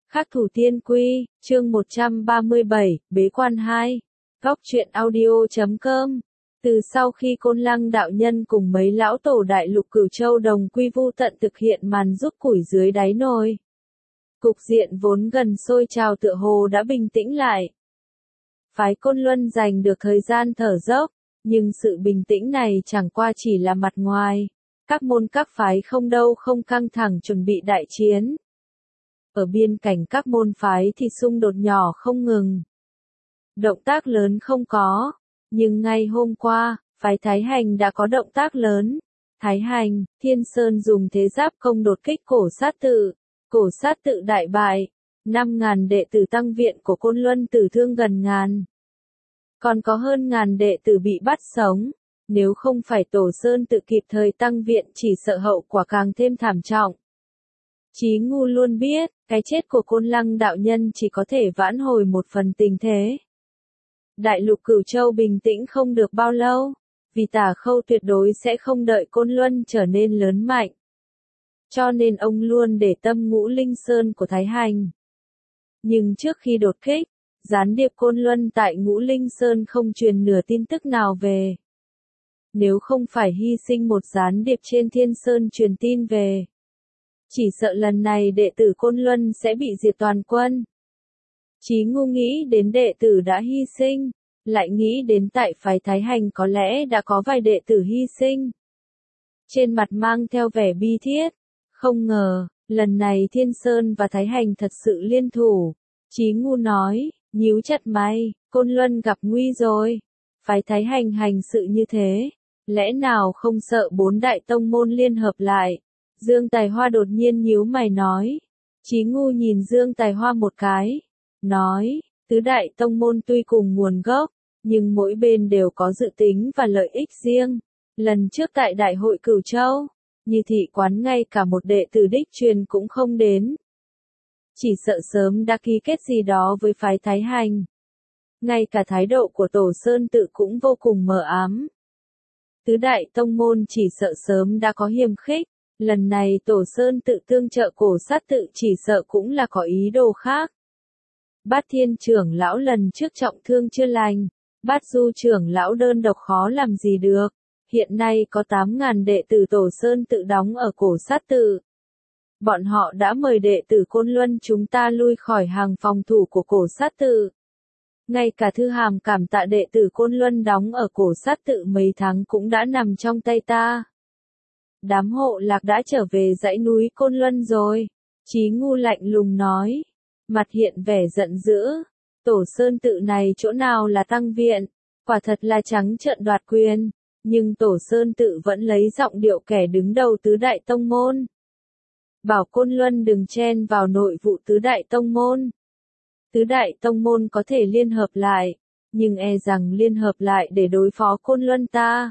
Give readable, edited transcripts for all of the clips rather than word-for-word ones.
Khắc thủ tiên quy, chương 137, bế quan 2. Góc truyện audio.com. Từ sau khi Côn Lăng đạo nhân cùng mấy lão tổ đại lục Cửu Châu đồng quy vu tận thực hiện màn rút củi dưới đáy nồi, cục diện vốn gần sôi trào tựa hồ đã bình tĩnh lại. Phái Côn Luân giành được thời gian thở dốc, nhưng sự bình tĩnh này chẳng qua chỉ là mặt ngoài. Các môn các phái không đâu không căng thẳng chuẩn bị đại chiến. Ở biên cảnh các môn phái thì xung đột nhỏ không ngừng. Động tác lớn không có, nhưng ngay hôm qua, phái Thái Hành đã có động tác lớn. Thái Hành, Thiên Sơn dùng thế giáp công đột kích cổ sát tự đại bại, 5.000 đệ tử tăng viện của Côn Luân tử thương gần ngàn. Còn có hơn ngàn đệ tử bị bắt sống, nếu không phải Tổ Sơn tự kịp thời tăng viện chỉ sợ hậu quả càng thêm thảm trọng. Chí Ngu luôn biết, cái chết của Côn Lăng đạo nhân chỉ có thể vãn hồi một phần tình thế. Đại lục Cửu Châu bình tĩnh không được bao lâu, vì Tả Khâu tuyệt đối sẽ không đợi Côn Luân trở nên lớn mạnh. Cho nên ông luôn để tâm Ngũ Linh Sơn của Thái Hành. Nhưng trước khi đột kích, gián điệp Côn Luân tại Ngũ Linh Sơn không truyền nửa tin tức nào về. Nếu không phải hy sinh một gián điệp trên Thiên Sơn truyền tin về, chỉ sợ lần này đệ tử Côn Luân sẽ bị diệt toàn quân. Chí Ngu nghĩ đến đệ tử đã hy sinh, lại nghĩ đến tại phái Thái Hành có lẽ đã có vài đệ tử hy sinh. Trên mặt mang theo vẻ bi thiết, không ngờ, lần này Thiên Sơn và Thái Hành thật sự liên thủ. Chí Ngu nói, nhíu chặt mày, Côn Luân gặp nguy rồi. Phái Thái Hành hành sự như thế, lẽ nào không sợ 4 đại tông môn liên hợp lại? Dương Tài Hoa đột nhiên nhíu mày nói. Chí Ngu nhìn Dương Tài Hoa một cái, nói, tứ đại tông môn tuy cùng nguồn gốc, nhưng mỗi bên đều có dự tính và lợi ích riêng. Lần trước tại Đại hội Cửu Châu, Như Thị Quán ngay cả một đệ tử đích truyền cũng không đến. Chỉ sợ sớm đã ký kết gì đó với phái Thái Hành. Ngay cả thái độ của Tổ Sơn tự cũng vô cùng mờ ám. Tứ đại tông môn chỉ sợ sớm đã có hiềm khích. Lần này Tổ Sơn tự tương trợ cổ sát tự chỉ sợ cũng là có ý đồ khác. Bát Thiên trưởng lão lần trước trọng thương chưa lành, Bát Du trưởng lão đơn độc khó làm gì được. Hiện nay có 8.000 đệ tử Tổ Sơn tự đóng ở cổ sát tự. Bọn họ đã mời đệ tử Côn Luân chúng ta lui khỏi hàng phòng thủ của cổ sát tự. Ngay cả thư hàm cảm tạ đệ tử Côn Luân đóng ở cổ sát tự mấy tháng cũng đã nằm trong tay ta. Đám hộ lạc đã trở về dãy núi Côn Luân rồi. Chí Ngu lạnh lùng nói. Mặt hiện vẻ giận dữ. Tổ Sơn tự này chỗ nào là tăng viện. Quả thật là trắng trợn đoạt quyền. Nhưng Tổ Sơn tự vẫn lấy giọng điệu kẻ đứng đầu tứ đại tông môn. Bảo Côn Luân đừng chen vào nội vụ tứ đại tông môn. Tứ đại tông môn có thể liên hợp lại. Nhưng e rằng liên hợp lại để đối phó Côn Luân ta.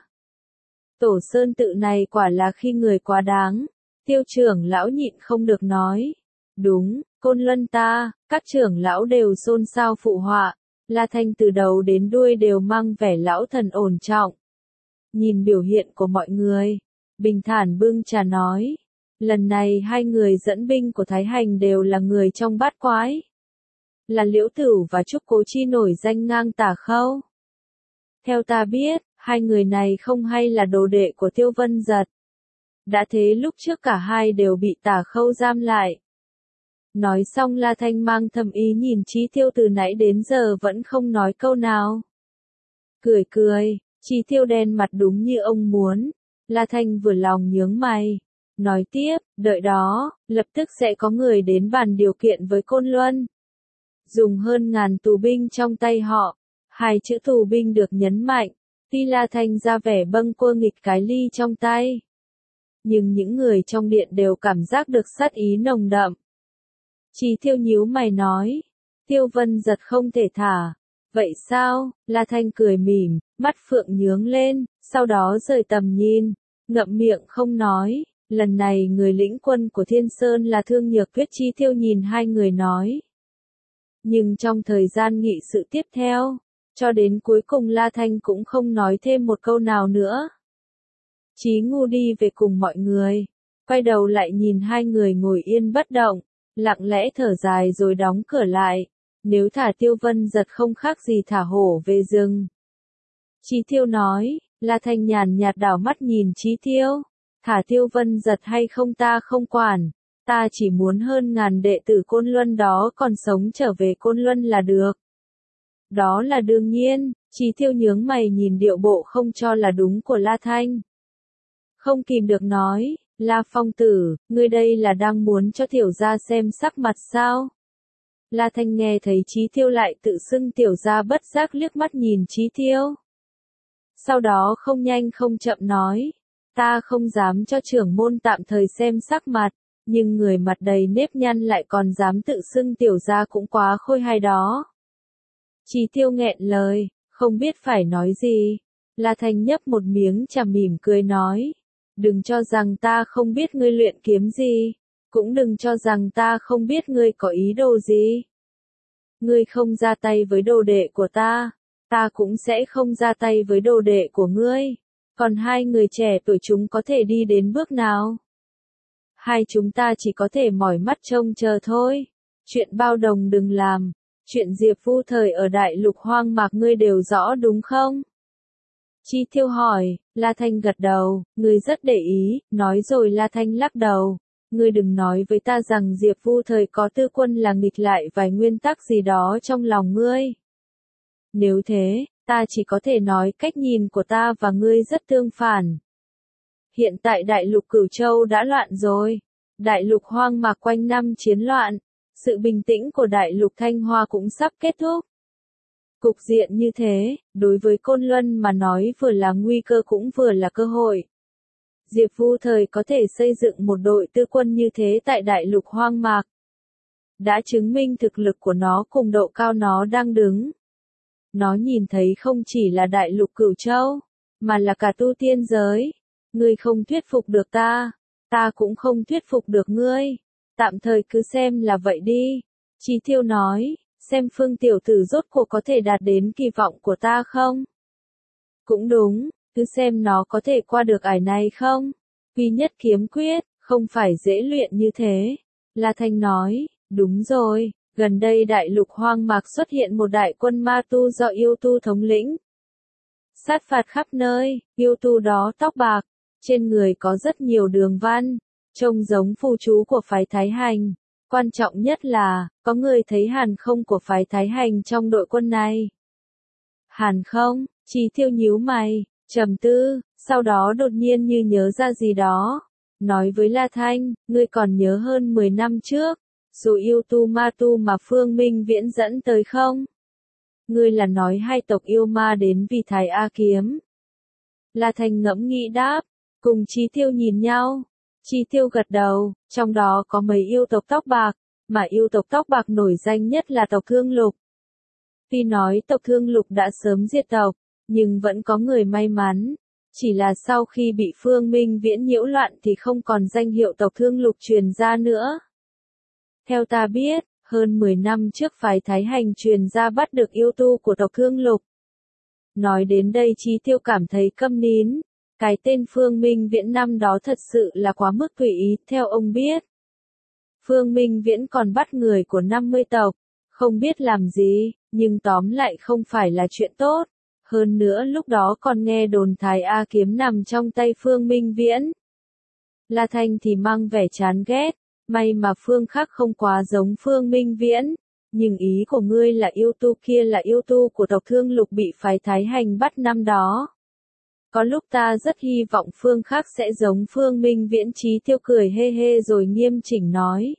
Tổ Sơn tự này quả là khi người quá đáng. Tiêu trưởng lão nhịn không được nói. Đúng, Côn Luân ta, các trưởng lão đều xôn xao phụ họa. La Thanh từ đầu đến đuôi đều mang vẻ lão thần ổn trọng. Nhìn biểu hiện của mọi người, bình thản bưng trà nói. Lần này hai người dẫn binh của Thái Hành đều là người trong bát quái. Là Liễu Tửu và Trúc Cố Chi nổi danh ngang Tả Khâu. Theo ta biết, hai người này không hay là đồ đệ của Tiêu Vân Giật. Đã thế lúc trước cả hai đều bị Tả Khâu giam lại. Nói xong La Thanh mang thầm ý nhìn Chí Tiêu từ nãy đến giờ vẫn không nói câu nào. Cười cười, Chí Tiêu đen mặt đúng như ông muốn. La Thanh vừa lòng nhướng mày. Nói tiếp, đợi đó, lập tức sẽ có người đến bàn điều kiện với Côn Luân. Dùng hơn ngàn tù binh trong tay họ. Hai chữ tù binh được nhấn mạnh. Tuy La Thanh ra vẻ bâng quơ nghịch cái ly trong tay. Nhưng những người trong điện đều cảm giác được sát ý nồng đậm. Chí Tiêu nhíu mày nói. Tiêu Vân Giật không thể thả. Vậy sao? La Thanh cười mỉm, mắt phượng nhướng lên, sau đó rời tầm nhìn, ngậm miệng không nói. Lần này người lĩnh quân của Thiên Sơn là Thương Nhược Tuyết. Chí Tiêu nhìn hai người nói. Nhưng trong thời gian nghị sự tiếp theo, cho đến cuối cùng La Thanh cũng không nói thêm một câu nào nữa. Chí Ngu đi về cùng mọi người, quay đầu lại nhìn hai người ngồi yên bất động, lặng lẽ thở dài rồi đóng cửa lại. Nếu thả Tiêu Vân Giật không khác gì thả hổ về rừng. Chí Tiêu nói, La Thanh nhàn nhạt đảo mắt nhìn Chí Tiêu. Thả Tiêu Vân Giật hay không ta không quản. Ta chỉ muốn hơn ngàn đệ tử Côn Luân đó còn sống trở về Côn Luân là được. Đó là đương nhiên. Chí Tiêu nhướng mày nhìn điệu bộ không cho là đúng của La Thanh. Không kìm được nói, La Phong tử, ngươi đây là đang muốn cho tiểu gia xem sắc mặt sao? La Thanh nghe thấy Chí Tiêu lại tự xưng tiểu gia bất giác liếc mắt nhìn Chí Tiêu. Sau đó không nhanh không chậm nói, ta không dám cho trưởng môn tạm thời xem sắc mặt, nhưng người mặt đầy nếp nhăn lại còn dám tự xưng tiểu gia cũng quá khôi hài đó. Chí Tiêu nghẹn lời, không biết phải nói gì. La Thanh nhấp một miếng trà mỉm cười nói, đừng cho rằng ta không biết ngươi luyện kiếm gì, cũng đừng cho rằng ta không biết ngươi có ý đồ gì. Ngươi không ra tay với đồ đệ của ta cũng sẽ không ra tay với đồ đệ của ngươi. Còn hai người trẻ tuổi chúng có thể đi đến bước nào? Hai chúng ta chỉ có thể mỏi mắt trông chờ thôi. Chuyện bao đồng đừng làm. Chuyện Diệp Vu thời ở đại lục hoang mạc ngươi đều rõ đúng không? Chí Tiêu hỏi, La Thanh gật đầu, ngươi rất để ý, nói rồi La Thanh lắc đầu. Ngươi đừng nói với ta rằng Diệp Vu thời có tư quân là nghịch lại vài nguyên tắc gì đó trong lòng ngươi. Nếu thế, ta chỉ có thể nói cách nhìn của ta và ngươi rất tương phản. Hiện tại đại lục Cửu Châu đã loạn rồi. Đại lục hoang mạc quanh năm chiến loạn. Sự bình tĩnh của đại lục Thanh Hoa cũng sắp kết thúc. Cục diện như thế, đối với Côn Luân mà nói vừa là nguy cơ cũng vừa là cơ hội. Diệp Vu thời có thể xây dựng một đội tư quân như thế tại đại lục hoang mạc. Đã chứng minh thực lực của nó cùng độ cao nó đang đứng. Nó nhìn thấy không chỉ là đại lục Cửu Châu, mà là cả tu tiên giới. Ngươi không thuyết phục được ta cũng không thuyết phục được ngươi. Tạm thời cứ xem là vậy đi. Chí Tiêu nói, xem Phương tiểu tử rốt cuộc có thể đạt đến kỳ vọng của ta không? Cũng đúng, cứ xem nó có thể qua được ải này không? Quy nhất kiếm quyết, không phải dễ luyện như thế. La Thanh nói, đúng rồi, gần đây đại lục hoang mạc xuất hiện một đại quân ma tu do yêu tu thống lĩnh. Sát phạt khắp nơi, yêu tu đó tóc bạc, trên người có rất nhiều đường văn, trông giống phù chú của phái Thái Hành. Quan trọng nhất là, có người thấy Hàn Không của phái Thái Hành trong đội quân này. Hàn Không? Chí Tiêu nhíu mày, trầm tư, sau đó đột nhiên như nhớ ra gì đó. Nói với La Thanh, ngươi còn nhớ hơn 10 năm trước, dù yêu tu ma tu mà Phương Minh Viễn dẫn tới không? Ngươi là nói hai tộc yêu ma đến vì Thái A Kiếm. La Thanh ngẫm nghĩ đáp, cùng Chí Tiêu nhìn nhau. Chí Tiêu gật đầu, trong đó có mấy yêu tộc tóc bạc, mà yêu tộc tóc bạc nổi danh nhất là tộc Thương Lục. Tuy nói tộc Thương Lục đã sớm diệt tộc, nhưng vẫn có người may mắn. Chỉ là sau khi bị Phương Minh Viễn nhiễu loạn thì không còn danh hiệu tộc Thương Lục truyền ra nữa. Theo ta biết, hơn 10 năm trước phái Thái Hành truyền ra bắt được yêu tu của tộc Thương Lục. Nói đến đây Chí Tiêu cảm thấy câm nín. Cái tên Phương Minh Viễn năm đó thật sự là quá mức tùy ý, theo ông biết. Phương Minh Viễn còn bắt người của 50 tộc, không biết làm gì, nhưng tóm lại không phải là chuyện tốt. Hơn nữa lúc đó còn nghe đồn Thái A Kiếm nằm trong tay Phương Minh Viễn. La Thanh thì mang vẻ chán ghét, may mà Phương khác không quá giống Phương Minh Viễn. Nhưng ý của ngươi là yêu tu kia là yêu tu của tộc Thương Lục bị phái Thái Hành bắt năm đó. Có lúc ta rất hy vọng Phương khác sẽ giống Phương Minh Viễn. Chí Tiêu cười hê hê rồi nghiêm chỉnh nói.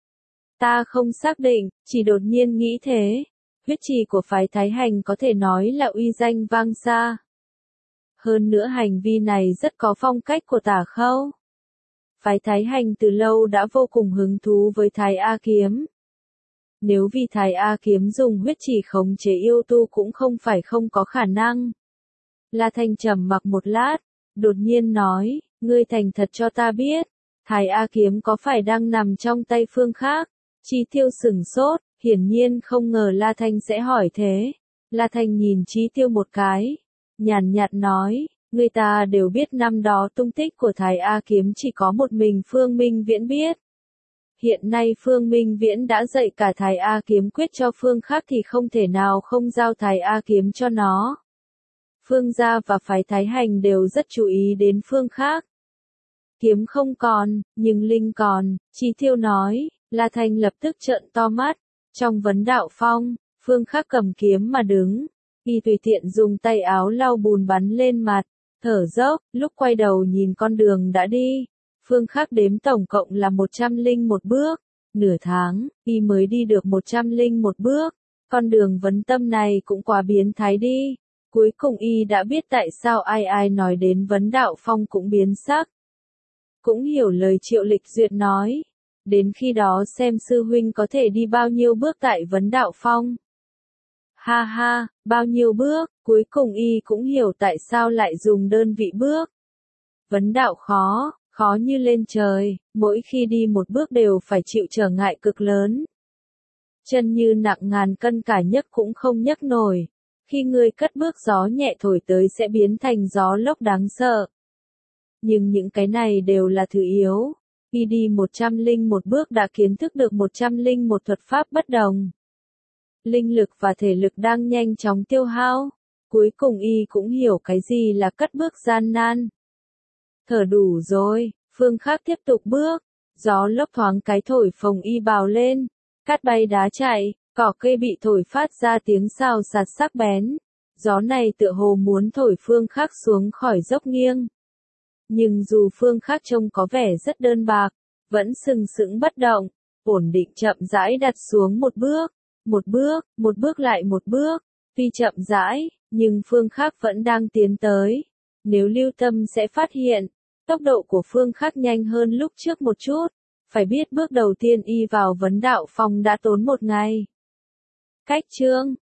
Ta không xác định, chỉ đột nhiên nghĩ thế. Huyết trì của phái Thái Hành có thể nói là uy danh vang xa. Hơn nữa hành vi này rất có phong cách của Tả Khâu. Phái Thái Hành từ lâu đã vô cùng hứng thú với Thái A Kiếm. Nếu vì Thái A Kiếm dùng huyết trì khống chế yêu tu cũng không phải không có khả năng. La Thanh trầm mặc một lát, đột nhiên nói, ngươi thành thật cho ta biết, Thái A Kiếm có phải đang nằm trong tay Phương khác? Chí Tiêu sửng sốt, hiển nhiên không ngờ La Thanh sẽ hỏi thế. La Thanh nhìn Chí Tiêu một cái, nhàn nhạt nói, người ta đều biết năm đó tung tích của Thái A Kiếm chỉ có một mình Phương Minh Viễn biết. hiện nay Phương Minh Viễn đã dạy cả Thái A kiếm quyết cho Phương Khắc thì không thể nào không giao Thái A kiếm cho nó. Phương gia và phái Thái Hành đều rất chú ý đến Phương Khắc. Kiếm không còn, nhưng linh còn, Chí Thiêu nói. La Thanh lập tức trợn to mắt. Trong vấn đạo phong, Phương Khắc cầm kiếm mà đứng. Y tùy tiện dùng tay áo lau bùn bắn lên mặt. Thở dốc, lúc quay đầu nhìn con đường đã đi. Phương Khắc đếm tổng cộng là 101 bước. Nửa tháng, Y mới đi được 101 bước. Con đường vấn tâm này cũng quá biến thái đi. Cuối cùng Y đã biết tại sao ai nói đến vấn đạo phong cũng biến sắc. Cũng hiểu lời Triệu Lịch Duyệt nói. Đến khi đó xem sư huynh có thể đi bao nhiêu bước tại vấn đạo phong. Ha ha, bao nhiêu bước, cuối cùng Y cũng hiểu tại sao lại dùng đơn vị bước. Vấn đạo khó, khó như lên trời, mỗi khi đi một bước đều phải chịu trở ngại cực lớn. Chân như nặng ngàn cân cả nhấc cũng không nhấc nổi. Khi ngươi cất bước gió nhẹ thổi tới sẽ biến thành gió lốc đáng sợ. Nhưng những cái này đều là thứ yếu. Y đi 101 bước đã kiến thức được 101 thuật pháp bất đồng. Linh lực và thể lực đang nhanh chóng tiêu hao. Cuối cùng Y cũng hiểu cái gì là cất bước gian nan. Thở đủ rồi, Phương Khắc tiếp tục bước. Gió lốc thoáng cái thổi phồng Y bào lên. Cát bay đá chạy, cỏ cây bị thổi phát ra tiếng xào xạc sắc bén. Gió này tựa hồ muốn thổi Phương Khắc xuống khỏi dốc nghiêng. Nhưng dù Phương Khắc trông có vẻ rất đơn bạc, vẫn sừng sững bất động, ổn định chậm rãi đặt xuống một bước lại một bước, tuy chậm rãi, nhưng Phương Khắc vẫn đang tiến tới. Nếu lưu tâm sẽ phát hiện, tốc độ của Phương Khắc nhanh hơn lúc trước một chút, phải biết bước đầu tiên Y vào vấn đạo phong đã tốn 1 ngày. Cách chương